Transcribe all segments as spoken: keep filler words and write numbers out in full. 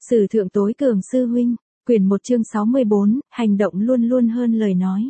Sử thượng tối cường sư huynh, quyển một chương sáu mươi bốn, hành động luôn luôn hơn lời nói.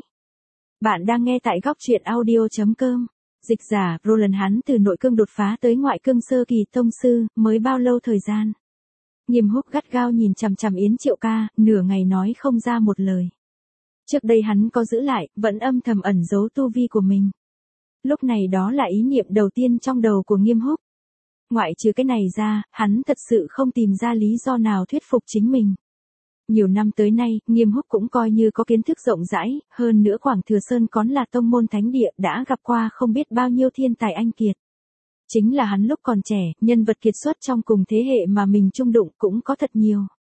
Bạn đang nghe tại góc truyện audio chấm com. Dịch giả, Roland hắn từ nội cương đột phá tới ngoại cương sơ kỳ tông sư, mới bao lâu thời gian. Nghiêm Húc gắt gao nhìn chằm chằm Yến Triệu Ca, nửa ngày nói không ra một lời. Trước đây hắn có giữ lại, vẫn âm thầm ẩn giấu tu vi của mình. Lúc này đó là ý niệm đầu tiên trong đầu của Nghiêm Húc. Ngoại trừ cái này ra, hắn thật sự không tìm ra lý do nào thuyết phục chính mình. Nhiều năm tới nay, Nghiêm Húc cũng coi như có kiến thức rộng rãi, hơn nữa Quảng Thừa Sơn còn là tông môn thánh địa đã gặp qua không biết bao nhiêu thiên tài anh kiệt. Chính là hắn lúc còn trẻ, nhân vật kiệt xuất trong cùng thế hệ mà mình chung đụng cũng có thật nhiều.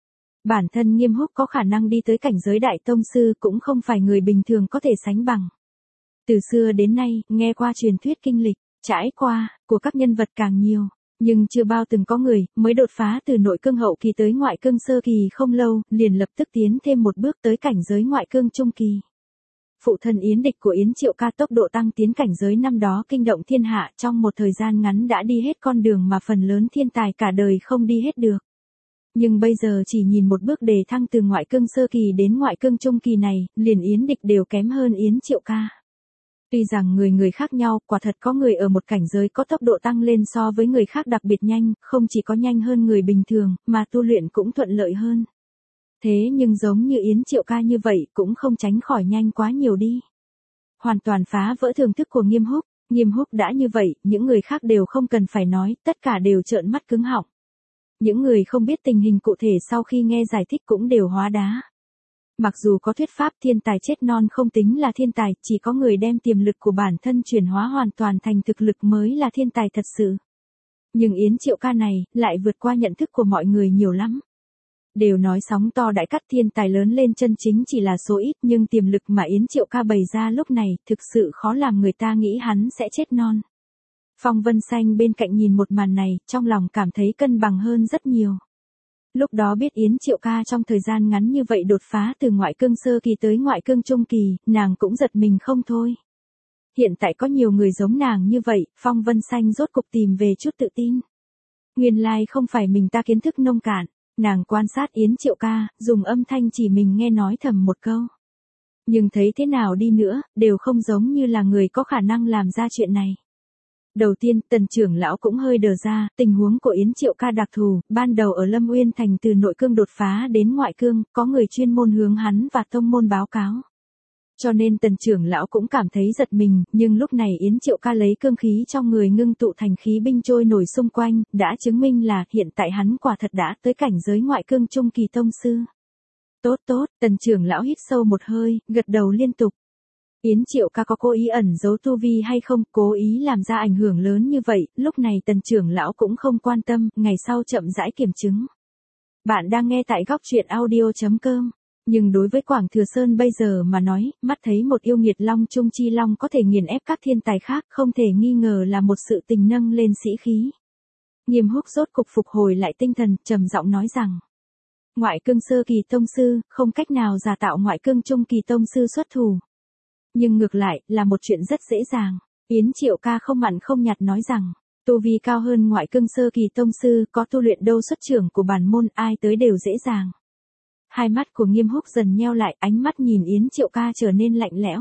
Bản thân Nghiêm Húc có khả năng đi tới cảnh giới đại tông sư cũng không phải người bình thường có thể sánh bằng. Từ xưa đến nay, nghe qua truyền thuyết kinh lịch, trải qua, của các nhân vật càng nhiều, nhưng chưa bao từng có người, mới đột phá từ nội cương hậu kỳ tới ngoại cương sơ kỳ không lâu, liền lập tức tiến thêm một bước tới cảnh giới ngoại cương trung kỳ. Phụ thân Yến Địch của Yến Triệu Ca tốc độ tăng tiến cảnh giới năm đó kinh động thiên hạ trong một thời gian ngắn đã đi hết con đường mà phần lớn thiên tài cả đời không đi hết được. Nhưng bây giờ chỉ nhìn một bước đề thăng từ ngoại cương sơ kỳ đến ngoại cương trung kỳ này, liền Yến Địch đều kém hơn Yến Triệu Ca. Tuy rằng người người khác nhau, quả thật có người ở một cảnh giới có tốc độ tăng lên so với người khác đặc biệt nhanh, không chỉ có nhanh hơn người bình thường, mà tu luyện cũng thuận lợi hơn. Thế nhưng giống như Yến Triệu Ca như vậy cũng không tránh khỏi nhanh quá nhiều đi. Hoàn toàn phá vỡ thưởng thức của Nghiêm Húc, Nghiêm Húc đã như vậy, những người khác đều không cần phải nói, tất cả đều trợn mắt cứng họng. Những người không biết tình hình cụ thể sau khi nghe giải thích cũng đều hóa đá. Mặc dù có thuyết pháp thiên tài chết non không tính là thiên tài, chỉ có người đem tiềm lực của bản thân chuyển hóa hoàn toàn thành thực lực mới là thiên tài thật sự. Nhưng Yến Triệu Ca này, lại vượt qua nhận thức của mọi người nhiều lắm. Đều nói sóng to đại cắt thiên tài lớn lên chân chính chỉ là số ít, nhưng tiềm lực mà Yến Triệu Ca bày ra lúc này, thực sự khó làm người ta nghĩ hắn sẽ chết non. Phong Vân Xanh bên cạnh nhìn một màn này, trong lòng cảm thấy cân bằng hơn rất nhiều. Lúc đó biết Yến Triệu Ca trong thời gian ngắn như vậy đột phá từ ngoại cương sơ kỳ tới ngoại cương trung kỳ, nàng cũng giật mình không thôi. Hiện tại có nhiều người giống nàng như vậy, Phong Vân Xanh rốt cục tìm về chút tự tin. Nguyên lai không phải mình ta kiến thức nông cạn, nàng quan sát Yến Triệu Ca, dùng âm thanh chỉ mình nghe nói thầm một câu. Nhưng thấy thế nào đi nữa, đều không giống như là người có khả năng làm ra chuyện này. Đầu tiên, Tần trưởng lão cũng hơi đờ ra, tình huống của Yến Triệu Ca đặc thù, ban đầu ở Lâm Uyên Thành từ nội cương đột phá đến ngoại cương, có người chuyên môn hướng hắn và tông môn báo cáo. Cho nên Tần trưởng lão cũng cảm thấy giật mình, nhưng lúc này Yến Triệu Ca lấy cương khí trong người ngưng tụ thành khí binh trôi nổi xung quanh, đã chứng minh là hiện tại hắn quả thật đã tới cảnh giới ngoại cương trung kỳ tông sư. Tốt tốt, Tần trưởng lão hít sâu một hơi, gật đầu liên tục. Yến Triệu Ca có cố ý ẩn giấu tu vi hay không, cố ý làm ra ảnh hưởng lớn như vậy, lúc này Tần trưởng lão cũng không quan tâm, ngày sau chậm rãi kiểm chứng. Bạn đang nghe tại góc truyện audio chấm com. Nhưng đối với Quảng Thừa Sơn bây giờ mà nói, mắt thấy một yêu nghiệt long trung chi long có thể nghiền ép các thiên tài khác, không thể nghi ngờ là một sự tình nâng lên sĩ khí. Nghiêm Húc rốt cục phục hồi lại tinh thần, trầm giọng nói rằng: ngoại cương sơ kỳ tông sư, không cách nào giả tạo ngoại cương trung kỳ tông sư xuất thủ. Nhưng ngược lại, là một chuyện rất dễ dàng. Yến Triệu Ca không mặn không nhạt nói rằng, tu vi cao hơn ngoại cương sơ kỳ tông sư, có tu luyện đâu xuất trưởng của bản môn, ai tới đều dễ dàng. Hai mắt của Nghiêm Húc dần nheo lại, ánh mắt nhìn Yến Triệu Ca trở nên lạnh lẽo.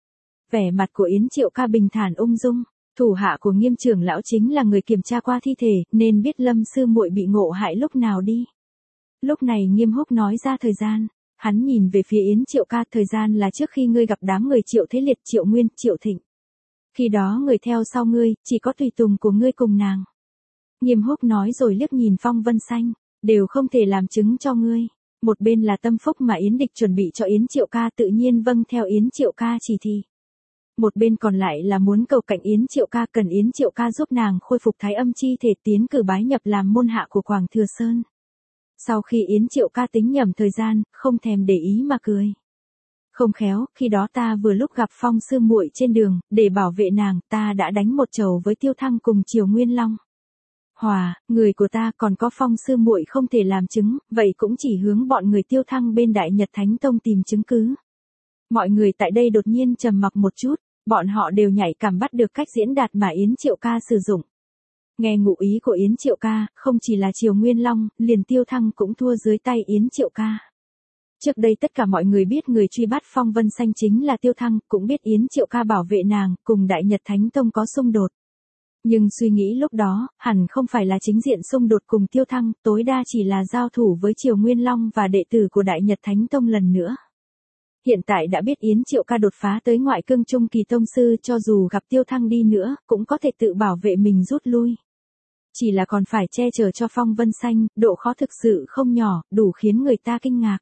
Vẻ mặt của Yến Triệu Ca bình thản ung dung, thủ hạ của Nghiêm trưởng lão chính là người kiểm tra qua thi thể, nên biết Lâm sư muội bị ngộ hại lúc nào đi. Lúc này Nghiêm Húc nói ra thời gian. Hắn nhìn về phía Yến Triệu Ca, thời gian là trước khi ngươi gặp đám người Triệu Thế Liệt, Triệu Nguyên, Triệu Thịnh. Khi đó người theo sau ngươi, chỉ có tùy tùng của ngươi cùng nàng. Nghiêm Húc nói rồi liếc nhìn Phong Vân Xanh, đều không thể làm chứng cho ngươi. Một bên là tâm phúc mà Yến Địch chuẩn bị cho Yến Triệu Ca, tự nhiên vâng theo Yến Triệu Ca chỉ thị. Một bên còn lại là muốn cầu cạnh Yến Triệu Ca, cần Yến Triệu Ca giúp nàng khôi phục thái âm chi thể, tiến cử bái nhập làm môn hạ của Quảng Thừa Sơn. Sau khi Yến Triệu Ca tính nhầm thời gian, không thèm để ý mà cười. Không khéo, khi đó ta vừa lúc gặp Phong sư muội trên đường, để bảo vệ nàng, ta đã đánh một chầu với Tiêu Thăng cùng Triều Nguyên Long. Hòa, người của ta còn có Phong sư muội không thể làm chứng, vậy cũng chỉ hướng bọn người Tiêu Thăng bên Đại Nhật Thánh Tông tìm chứng cứ. Mọi người tại đây đột nhiên trầm mặc một chút, bọn họ đều nhạy cảm bắt được cách diễn đạt mà Yến Triệu Ca sử dụng. Nghe ngụ ý của Yến Triệu ca, không chỉ là Triều Nguyên Long, liền Tiêu Thăng cũng thua dưới tay Yến Triệu ca. Trước đây tất cả mọi người biết người truy bắt Phong Vân Xanh chính là Tiêu Thăng, cũng biết Yến Triệu ca bảo vệ nàng, cùng Đại Nhật Thánh Tông có xung đột. Nhưng suy nghĩ lúc đó, hẳn không phải là chính diện xung đột cùng Tiêu Thăng, tối đa chỉ là giao thủ với Triều Nguyên Long và đệ tử của Đại Nhật Thánh Tông lần nữa. Hiện tại đã biết Yến Triệu ca đột phá tới ngoại cương trung kỳ tông sư, cho dù gặp Tiêu Thăng đi nữa, cũng có thể tự bảo vệ mình rút lui. Chỉ là còn phải che chở cho Phong Vân Xanh, độ khó thực sự không nhỏ, đủ khiến người ta kinh ngạc.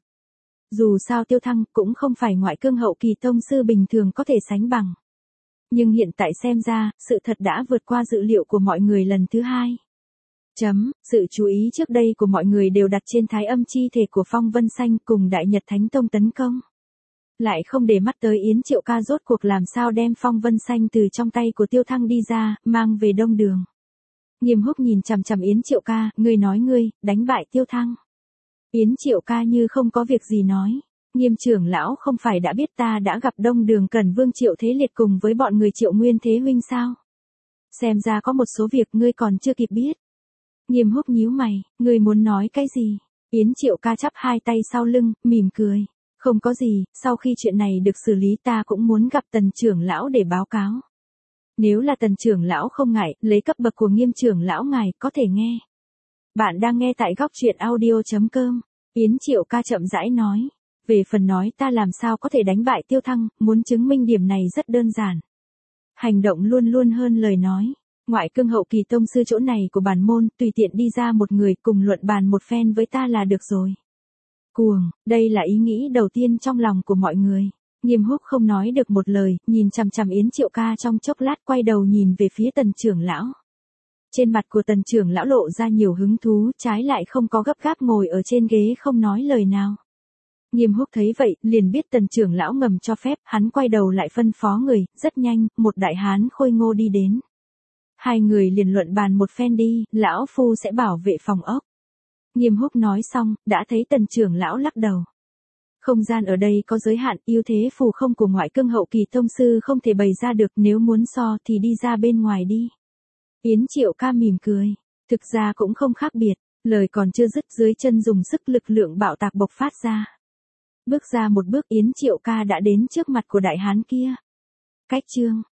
Dù sao Tiêu Thăng cũng không phải ngoại cương hậu kỳ tông sư bình thường có thể sánh bằng. Nhưng hiện tại xem ra, sự thật đã vượt qua dự liệu của mọi người lần thứ hai. Chấm, sự chú ý trước đây của mọi người đều đặt trên thái âm chi thể của Phong Vân Xanh cùng Đại Nhật Thánh Tông tấn công. Lại không để mắt tới Yến Triệu ca rốt cuộc làm sao đem Phong Vân Xanh từ trong tay của Tiêu Thăng đi ra, mang về Đông Đường. Nghiêm Húc nhìn chằm chằm Yến Triệu ca, ngươi nói ngươi, đánh bại Tiêu Thăng. Yến Triệu ca như không có việc gì nói. Nghiêm trưởng lão không phải đã biết ta đã gặp Đông Đường Cẩn Vương Triệu Thế Liệt cùng với bọn người Triệu Nguyên Thế huynh sao? Xem ra có một số việc ngươi còn chưa kịp biết. Nghiêm Húc nhíu mày, ngươi muốn nói cái gì? Yến Triệu ca chắp hai tay sau lưng, mỉm cười. Không có gì, sau khi chuyện này được xử lý ta cũng muốn gặp Tần trưởng lão để báo cáo. Nếu là Tần trưởng lão không ngại, lấy cấp bậc của Nghiêm trưởng lão ngài có thể nghe. Bạn đang nghe tại góc truyện audio chấm com. Yến Triệu ca chậm rãi nói. Về phần nói ta làm sao có thể đánh bại Tiêu Thăng, muốn chứng minh điểm này rất đơn giản. Hành động luôn luôn hơn lời nói. Ngoại cương hậu kỳ tông sư chỗ này của bản môn, tùy tiện đi ra một người cùng luận bàn một phen với ta là được rồi. Cuồng, đây là ý nghĩ đầu tiên trong lòng của mọi người. Nghiêm Húc không nói được một lời, nhìn chằm chằm Yến Triệu ca trong chốc lát, quay đầu nhìn về phía Tần trưởng lão. Trên mặt của Tần trưởng lão lộ ra nhiều hứng thú, trái lại không có gấp gáp ngồi ở trên ghế không nói lời nào. Nghiêm Húc thấy vậy, liền biết Tần trưởng lão ngầm cho phép, hắn quay đầu lại phân phó người, rất nhanh, một đại hán khôi ngô đi đến. Hai người liền luận bàn một phen đi, lão phu sẽ bảo vệ phòng ốc. Nghiêm Húc nói xong, đã thấy Tần trưởng lão lắc đầu. Không gian ở đây có giới hạn, ưu thế phù không của ngoại cương hậu kỳ tông sư không thể bày ra được, nếu muốn so thì đi ra bên ngoài đi. Yến Triệu ca mỉm cười, thực ra cũng không khác biệt, lời còn chưa dứt dưới chân dùng sức lực lượng bạo tạc bộc phát ra. Bước ra một bước Yến Triệu ca đã đến trước mặt của đại hán kia. Cách chương